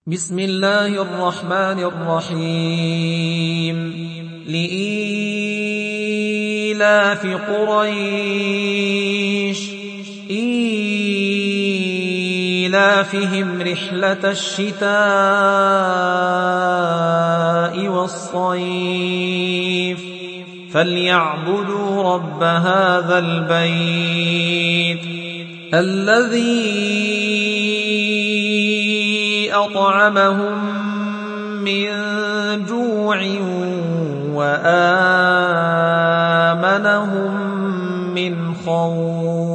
بسم الله الرحمن الرحيم لإيلاف قريش إيلافهم رحلة الشتاء والصيف فليعبدوا رب هذا البيت الذي أطعمهم من جوع وآمنهم من خوف.